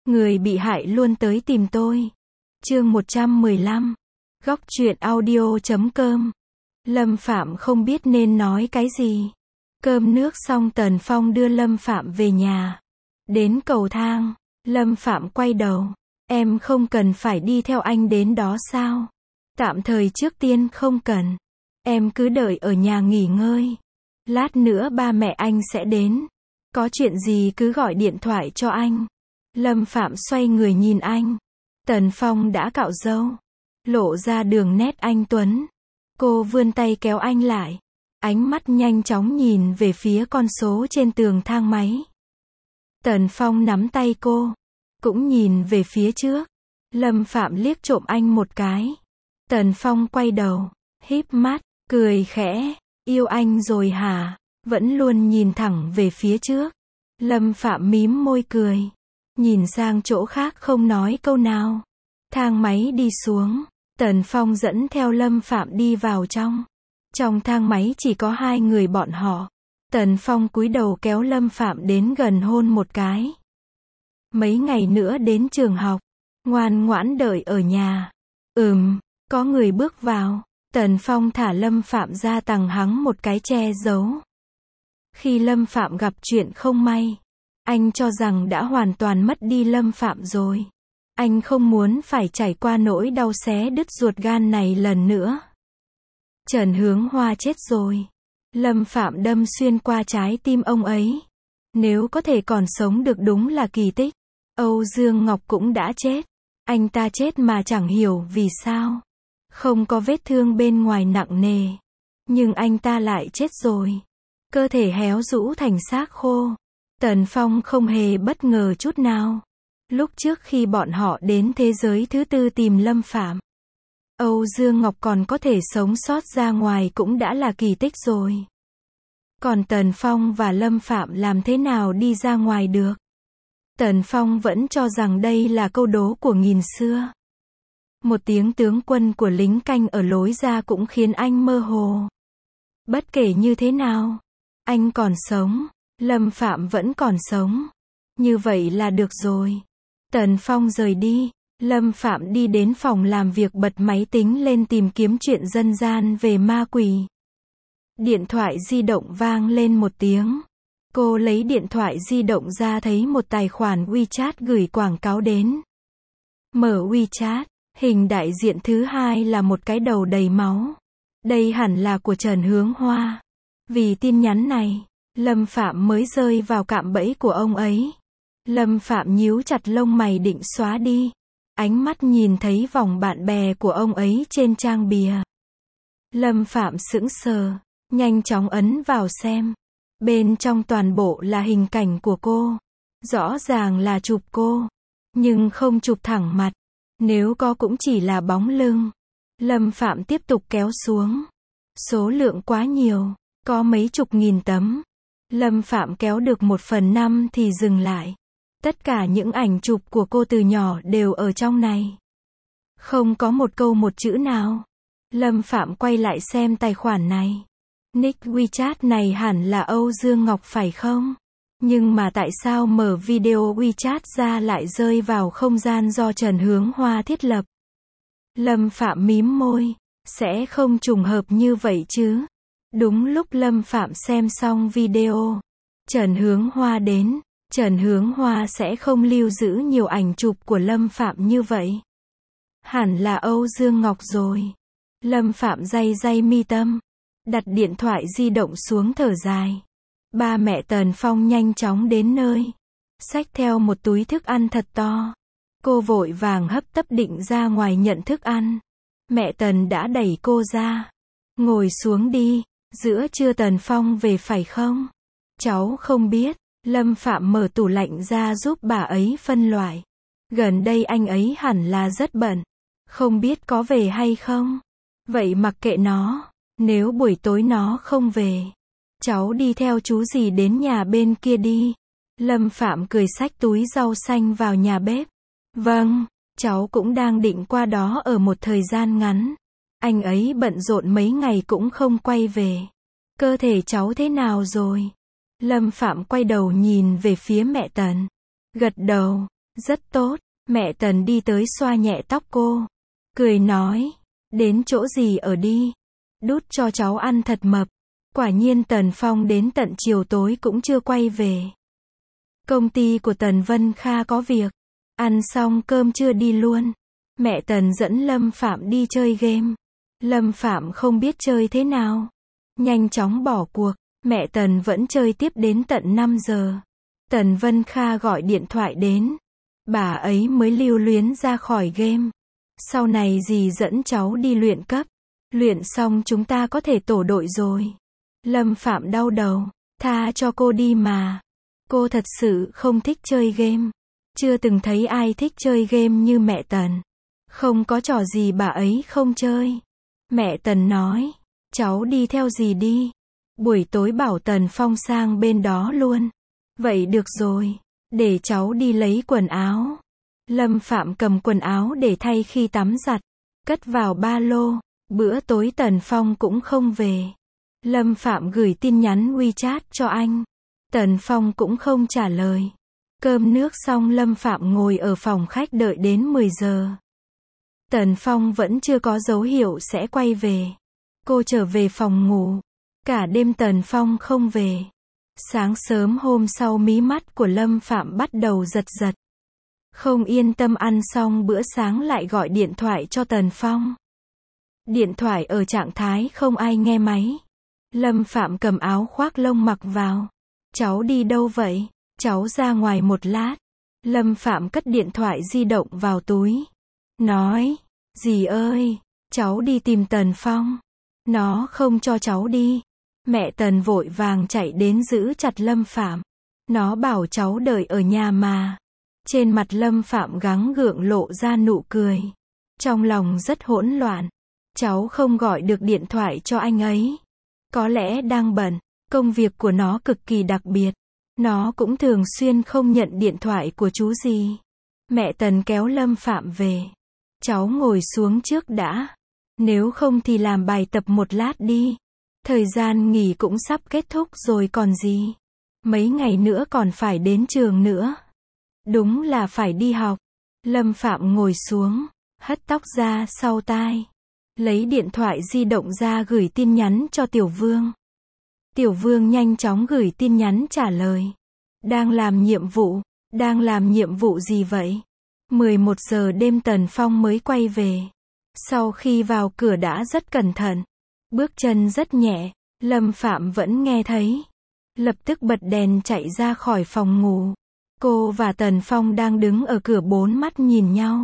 Người bị hại luôn tới tìm tôi. Chương 115. Góc truyện audio.com. Lâm Phạm không biết nên nói cái gì. Cơm nước xong Tần Phong đưa Lâm Phạm về nhà. Đến cầu thang, Lâm Phạm quay đầu. Em không cần phải đi theo anh đến đó sao? Tạm thời trước tiên không cần. Em cứ đợi ở nhà nghỉ ngơi. Lát nữa ba mẹ anh sẽ đến. Có chuyện gì cứ gọi điện thoại cho anh. Lâm Phạm xoay người nhìn anh. Tần Phong đã cạo râu, lộ ra đường nét anh tuấn. Cô vươn tay kéo anh lại. Ánh mắt nhanh chóng nhìn về phía con số trên tường thang máy. Tần Phong nắm tay cô, cũng nhìn về phía trước. Lâm Phạm liếc trộm anh một cái. Tần Phong quay đầu, híp mắt, cười khẽ. Yêu anh rồi hả? Vẫn luôn nhìn thẳng về phía trước. Lâm Phạm mím môi cười, nhìn sang chỗ khác không nói câu nào. Thang máy đi xuống, Tần Phong dẫn theo Lâm Phạm đi vào trong. Trong thang máy chỉ có hai người bọn họ. Tần Phong cúi đầu kéo Lâm Phạm đến gần hôn một cái. Mấy ngày nữa đến trường học, ngoan ngoãn đợi ở nhà. Có người bước vào. Tần Phong thả Lâm Phạm ra tằng hắng một cái che giấu. Khi Lâm Phạm gặp chuyện không may, anh cho rằng đã hoàn toàn mất đi Lâm Phạm rồi. Anh không muốn phải trải qua nỗi đau xé đứt ruột gan này lần nữa. Trần Hướng Hoa chết rồi. Lâm Phạm đâm xuyên qua trái tim ông ấy. Nếu có thể còn sống được đúng là kỳ tích. Âu Dương Ngọc cũng đã chết. Anh ta chết mà chẳng hiểu vì sao. Không có vết thương bên ngoài nặng nề. Nhưng anh ta lại chết rồi. Cơ thể héo rũ thành xác khô. Tần Phong không hề bất ngờ chút nào. Lúc trước khi bọn họ đến thế giới thứ tư tìm Lâm Phạm, Âu Dương Ngọc còn có thể sống sót ra ngoài cũng đã là kỳ tích rồi. Còn Tần Phong và Lâm Phạm làm thế nào đi ra ngoài được? Tần Phong vẫn cho rằng đây là câu đố của nghìn xưa. Một tiếng tướng quân của lính canh ở lối ra cũng khiến anh mơ hồ. Bất kể như thế nào, anh còn sống, Lâm Phạm vẫn còn sống. Như vậy là được rồi. Tần Phong rời đi. Lâm Phạm đi đến phòng làm việc bật máy tính lên tìm kiếm chuyện dân gian về ma quỷ. Điện thoại di động vang lên một tiếng. Cô lấy điện thoại di động ra thấy một tài khoản WeChat gửi quảng cáo đến. Mở WeChat, hình đại diện thứ hai là một cái đầu đầy máu. Đây hẳn là của Trần Hướng Hoa. Vì tin nhắn này, Lâm Phạm mới rơi vào cạm bẫy của ông ấy. Lâm Phạm nhíu chặt lông mày định xóa đi. Ánh mắt nhìn thấy vòng bạn bè của ông ấy trên trang bìa. Lâm Phạm sững sờ, nhanh chóng ấn vào xem. Bên trong toàn bộ là hình cảnh của cô. Rõ ràng là chụp cô, nhưng không chụp thẳng mặt. Nếu có cũng chỉ là bóng lưng. Lâm Phạm tiếp tục kéo xuống. Số lượng quá nhiều, có mấy chục nghìn tấm. Lâm Phạm kéo được 1/5 thì dừng lại. Tất cả những ảnh chụp của cô từ nhỏ đều ở trong này. Không có một câu một chữ nào. Lâm Phạm quay lại xem tài khoản này. Nick WeChat này hẳn là Âu Dương Ngọc phải không? Nhưng mà tại sao mở video WeChat ra lại rơi vào không gian do Trần Hướng Hoa thiết lập? Lâm Phạm mím môi. Sẽ không trùng hợp như vậy chứ? Đúng lúc Lâm Phạm xem xong video, Trần Hướng Hoa đến. Trần Hướng Hoa sẽ không lưu giữ nhiều ảnh chụp của Lâm Phạm như vậy. Hẳn là Âu Dương Ngọc rồi. Lâm Phạm day mi tâm. Đặt điện thoại di động xuống thở dài. Ba mẹ Tần Phong nhanh chóng đến nơi. Xách theo một túi thức ăn thật to. Cô vội vàng hấp tấp định ra ngoài nhận thức ăn. Mẹ Tần đã đẩy cô ra. Ngồi xuống đi. Giữa trưa Tần Phong về phải không? Cháu không biết. Lâm Phạm mở tủ lạnh ra giúp bà ấy phân loại. Gần đây anh ấy hẳn là rất bận. Không biết có về hay không? Vậy mặc kệ nó. Nếu buổi tối nó không về, cháu đi theo chú dì đến nhà bên kia đi. Lâm Phạm cười xách túi rau xanh vào nhà bếp. Vâng, cháu cũng đang định qua đó ở một thời gian ngắn. Anh ấy bận rộn mấy ngày cũng không quay về. Cơ thể cháu thế nào rồi? Lâm Phạm quay đầu nhìn về phía mẹ Tần. Gật đầu. Rất tốt. Mẹ Tần đi tới xoa nhẹ tóc cô. Cười nói. Đến chỗ gì ở đi. Đút cho cháu ăn thật mập. Quả nhiên Tần Phong đến tận chiều tối cũng chưa quay về. Công ty của Tần Vân Kha có việc. Ăn xong cơm trưa đi luôn. Mẹ Tần dẫn Lâm Phạm đi chơi game. Lâm Phạm không biết chơi thế nào. Nhanh chóng bỏ cuộc. Mẹ Tần vẫn chơi tiếp đến tận 5 giờ. Tần Vân Kha gọi điện thoại đến. Bà ấy mới lưu luyến ra khỏi game. Sau này dì dẫn cháu đi luyện cấp. Luyện xong chúng ta có thể tổ đội rồi. Lâm Phạm đau đầu. Tha cho cô đi mà. Cô thật sự không thích chơi game. Chưa từng thấy ai thích chơi game như mẹ Tần. Không có trò gì bà ấy không chơi. Mẹ Tần nói. Cháu đi theo dì đi. Buổi tối bảo Tần Phong sang bên đó luôn. Vậy được rồi. Để cháu đi lấy quần áo. Lâm Phạm cầm quần áo để thay khi tắm giặt. Cất vào ba lô. Bữa tối Tần Phong cũng không về. Lâm Phạm gửi tin nhắn WeChat cho anh. Tần Phong cũng không trả lời. Cơm nước xong Lâm Phạm ngồi ở phòng khách đợi đến 10 giờ. Tần Phong vẫn chưa có dấu hiệu sẽ quay về. Cô trở về phòng ngủ. Cả đêm Tần Phong không về. Sáng sớm hôm sau mí mắt của Lâm Phạm bắt đầu giật giật. Không yên tâm ăn xong bữa sáng lại gọi điện thoại cho Tần Phong. Điện thoại ở trạng thái không ai nghe máy. Lâm Phạm cầm áo khoác lông mặc vào. Cháu đi đâu vậy? Cháu ra ngoài một lát. Lâm Phạm cất điện thoại di động vào túi. Nói, dì ơi, cháu đi tìm Tần Phong. Nó không cho cháu đi. Mẹ Tần vội vàng chạy đến giữ chặt Lâm Phạm. Nó bảo cháu đợi ở nhà mà. Trên mặt Lâm Phạm gắng gượng lộ ra nụ cười. Trong lòng rất hỗn loạn. Cháu không gọi được điện thoại cho anh ấy. Có lẽ đang bận. Công việc của nó cực kỳ đặc biệt. Nó cũng thường xuyên không nhận điện thoại của chú gì. Mẹ Tần kéo Lâm Phạm về. Cháu ngồi xuống trước đã. Nếu không thì làm bài tập một lát đi. Thời gian nghỉ cũng sắp kết thúc rồi còn gì. Mấy ngày nữa còn phải đến trường nữa. Đúng là phải đi học. Lâm Phạm ngồi xuống, hất tóc ra sau tai. Lấy điện thoại di động ra gửi tin nhắn cho Tiểu Vương. Tiểu Vương nhanh chóng gửi tin nhắn trả lời. Đang làm nhiệm vụ. Đang làm nhiệm vụ gì vậy? 11 giờ đêm Tần Phong mới quay về. Sau khi vào cửa đã rất cẩn thận. Bước chân rất nhẹ. Lâm Phạm vẫn nghe thấy. Lập tức bật đèn chạy ra khỏi phòng ngủ. Cô và Tần Phong đang đứng ở cửa bốn mắt nhìn nhau.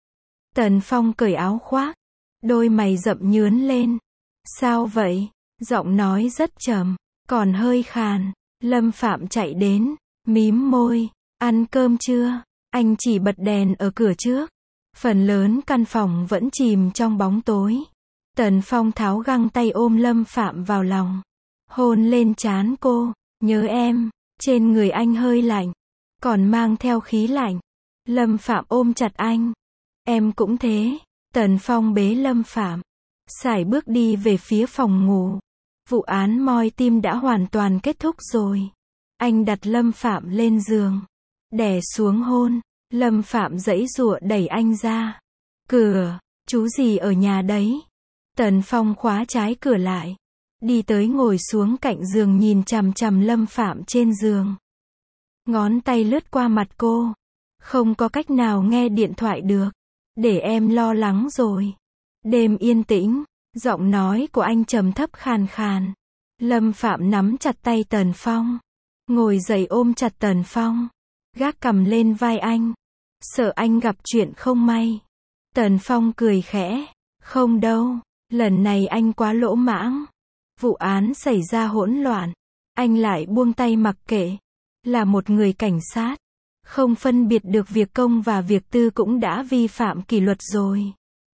Tần Phong cởi áo khoác. Đôi mày rậm nhướn lên. Sao vậy? Giọng nói rất trầm, còn hơi khàn. Lâm Phạm chạy đến, mím môi. Ăn cơm chưa? Anh chỉ bật đèn ở cửa trước. Phần lớn căn phòng vẫn chìm trong bóng tối. Tần Phong tháo găng tay ôm Lâm Phạm vào lòng. Hôn lên trán cô. Nhớ em. Trên người anh hơi lạnh. Còn mang theo khí lạnh. Lâm Phạm ôm chặt anh. Em cũng thế. Tần Phong bế Lâm Phạm. Sải bước đi về phía phòng ngủ. Vụ án moi tim đã hoàn toàn kết thúc rồi. Anh đặt Lâm Phạm lên giường. Đè xuống hôn. Lâm Phạm giãy giụa đẩy anh ra. Cửa. Chú gì ở nhà đấy? Tần Phong khóa trái cửa lại. Đi tới ngồi xuống cạnh giường nhìn chằm chằm Lâm Phạm trên giường. Ngón tay lướt qua mặt cô. Không có cách nào nghe điện thoại được. Để em lo lắng rồi. Đêm yên tĩnh. Giọng nói của anh trầm thấp khàn khàn. Lâm Phạm nắm chặt tay Tần Phong. Ngồi dậy ôm chặt Tần Phong. Gác cằm lên vai anh. Sợ anh gặp chuyện không may. Tần Phong cười khẽ. Không đâu. Lần này anh quá lỗ mãng. Vụ án xảy ra hỗn loạn. Anh lại buông tay mặc kệ. Là một người cảnh sát. Không phân biệt được việc công và việc tư cũng đã vi phạm kỷ luật rồi.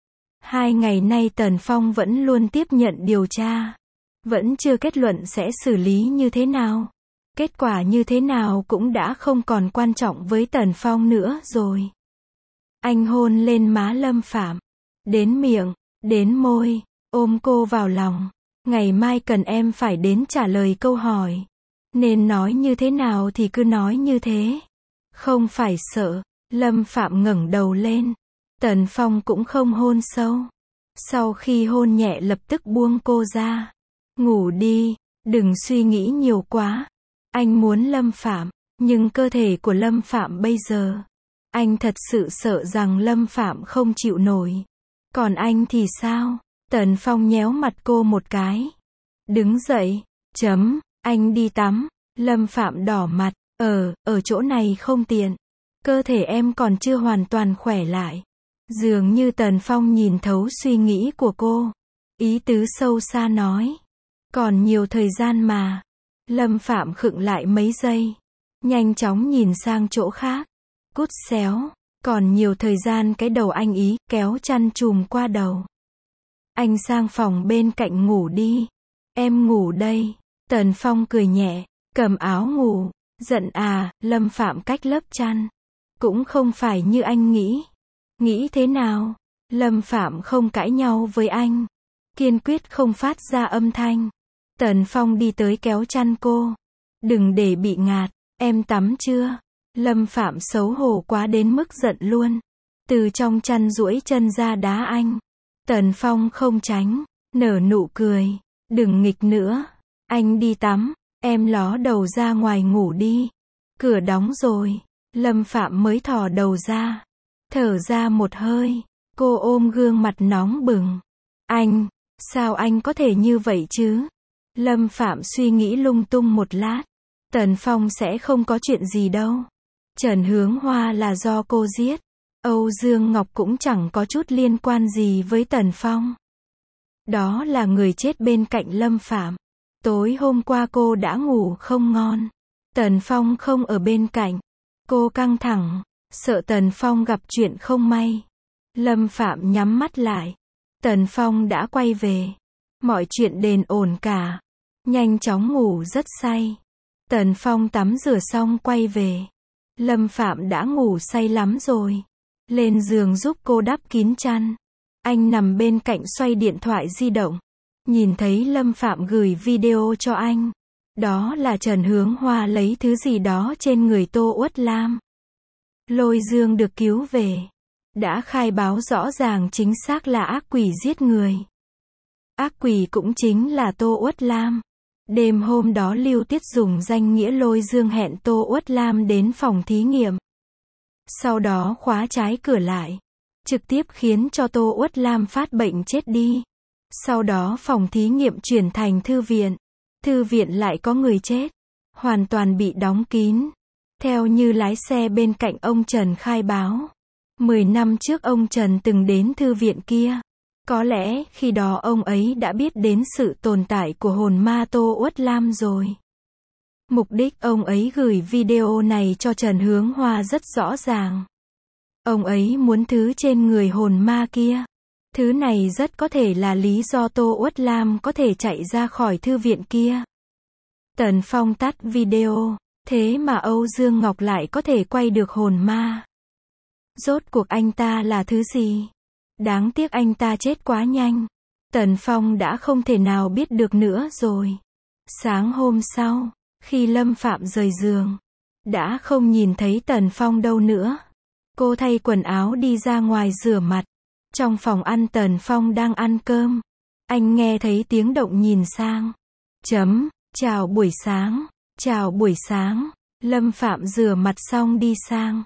2 ngày nay Tần Phong vẫn luôn tiếp nhận điều tra. Vẫn chưa kết luận sẽ xử lý như thế nào. Kết quả như thế nào cũng đã không còn quan trọng với Tần Phong nữa rồi. Anh hôn lên má Lâm Phạm. Đến miệng, đến môi, ôm cô vào lòng. Ngày mai cần em phải đến trả lời câu hỏi. Nên nói như thế nào thì cứ nói như thế. Không phải sợ. Lâm Phạm ngẩng đầu lên. Tần Phong cũng không hôn sâu. Sau khi hôn nhẹ lập tức buông cô ra. Ngủ đi, đừng suy nghĩ nhiều quá. Anh muốn Lâm Phạm, nhưng cơ thể của Lâm Phạm bây giờ, anh thật sự sợ rằng Lâm Phạm không chịu nổi. Còn anh thì sao? Tần Phong nhéo mặt cô một cái. Đứng dậy, anh đi tắm. Lâm Phạm đỏ mặt, ở chỗ này không tiện. Cơ thể em còn chưa hoàn toàn khỏe lại. Dường như Tần Phong nhìn thấu suy nghĩ của cô. Ý tứ sâu xa nói. Còn nhiều thời gian mà. Lâm Phạm khựng lại mấy giây. Nhanh chóng nhìn sang chỗ khác. Cút xéo. Còn nhiều thời gian cái đầu anh ý, kéo chăn chùm qua đầu. Anh sang phòng bên cạnh ngủ đi. Em ngủ đây. Tần Phong cười nhẹ, cầm áo ngủ. Giận à, Lâm Phạm cách lớp chăn. Cũng không phải như anh nghĩ. Nghĩ thế nào? Lâm Phạm không cãi nhau với anh. Kiên quyết không phát ra âm thanh. Tần Phong đi tới kéo chăn cô. Đừng để bị ngạt, em tắm chưa? Lâm Phạm xấu hổ quá đến mức giận luôn. Từ trong chăn duỗi chân ra đá anh. Tần Phong không tránh, nở nụ cười. Đừng nghịch nữa. Anh đi tắm, em ló đầu ra ngoài ngủ đi. Cửa đóng rồi. Lâm Phạm mới thò đầu ra. Thở ra một hơi. Cô ôm gương mặt nóng bừng. Anh, sao anh có thể như vậy chứ? Lâm Phạm suy nghĩ lung tung một lát. Tần Phong sẽ không có chuyện gì đâu. Trần Hướng Hoa là do cô giết. Âu Dương Ngọc cũng chẳng có chút liên quan gì với Tần Phong. Đó là người chết bên cạnh Lâm Phạm. Tối hôm qua cô đã ngủ không ngon. Tần Phong không ở bên cạnh. Cô căng thẳng, sợ Tần Phong gặp chuyện không may. Lâm Phạm nhắm mắt lại. Tần Phong đã quay về. Mọi chuyện đền ổn cả. Nhanh chóng ngủ rất say. Tần Phong tắm rửa xong quay về. Lâm Phạm đã ngủ say lắm rồi. Lên giường giúp cô đắp kín chăn. Anh nằm bên cạnh xoay điện thoại di động. Nhìn thấy Lâm Phạm gửi video cho anh. Đó là Trần Hướng Hoa lấy thứ gì đó trên người Tô Uất Lam. Lôi Dương được cứu về. Đã khai báo rõ ràng chính xác là ác quỷ giết người. Ác quỷ cũng chính là Tô Uất Lam. Đêm hôm đó Lưu Tiết dùng danh nghĩa Lôi Dương hẹn Tô Uất Lam đến phòng thí nghiệm. Sau đó khóa trái cửa lại. Trực tiếp khiến cho Tô Uất Lam phát bệnh chết đi. Sau đó phòng thí nghiệm chuyển thành thư viện. Thư viện lại có người chết. Hoàn toàn bị đóng kín. Theo như lái xe bên cạnh ông Trần khai báo. 10 năm trước ông Trần từng đến thư viện kia. Có lẽ khi đó ông ấy đã biết đến sự tồn tại của hồn ma Tô Uất Lam rồi. Mục đích ông ấy gửi video này cho Trần Hướng Hoa rất rõ ràng. Ông ấy muốn thứ trên người hồn ma kia. Thứ này rất có thể là lý do Tô Uất Lam có thể chạy ra khỏi thư viện kia. Tần Phong tắt video. Thế mà Âu Dương Ngọc lại có thể quay được hồn ma. Rốt cuộc anh ta là thứ gì? Đáng tiếc anh ta chết quá nhanh. Tần Phong đã không thể nào biết được nữa rồi. Sáng hôm sau, khi Lâm Phạm rời giường, đã không nhìn thấy Tần Phong đâu nữa. Cô thay quần áo đi ra ngoài rửa mặt. Trong phòng ăn Tần Phong đang ăn cơm. Anh nghe thấy tiếng động nhìn sang. Chào buổi sáng. Chào buổi sáng. Lâm Phạm rửa mặt xong đi sang.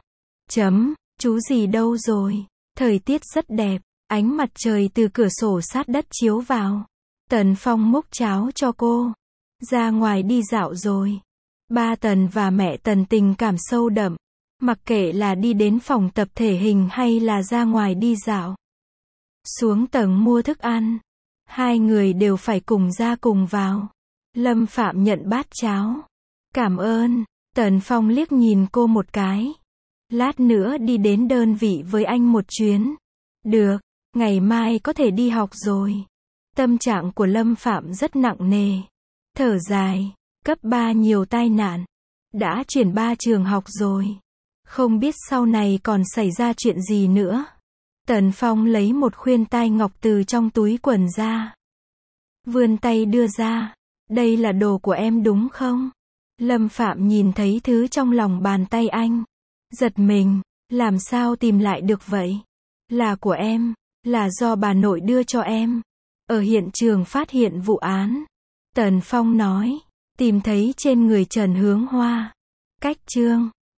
Chú gì đâu rồi? Thời tiết rất đẹp. Ánh mặt trời từ cửa sổ sát đất chiếu vào. Tần Phong múc cháo cho cô. Ra ngoài đi dạo rồi. Ba Tần và mẹ Tần tình cảm sâu đậm. Mặc kệ là đi đến phòng tập thể hình hay là ra ngoài đi dạo. Xuống tầng mua thức ăn. Hai người đều phải cùng ra cùng vào. Lâm Phạm nhận bát cháo. Cảm ơn. Tần Phong liếc nhìn cô một cái. Lát nữa đi đến đơn vị với anh một chuyến. Được, ngày mai có thể đi học rồi. Tâm trạng của Lâm Phạm rất nặng nề. Thở dài, cấp 3 nhiều tai nạn. Đã chuyển 3 trường học rồi. Không biết sau này còn xảy ra chuyện gì nữa. Tần Phong lấy một khuyên tai ngọc từ trong túi quần ra. Vươn tay đưa ra. Đây là đồ của em đúng không? Lâm Phạm nhìn thấy thứ trong lòng bàn tay anh. Giật mình, Làm sao tìm lại được vậy? Là của em, là do bà nội đưa cho em. Ở hiện trường phát hiện vụ án. Tần Phong nói, tìm thấy trên người Trần Hướng Hoa. Cách chương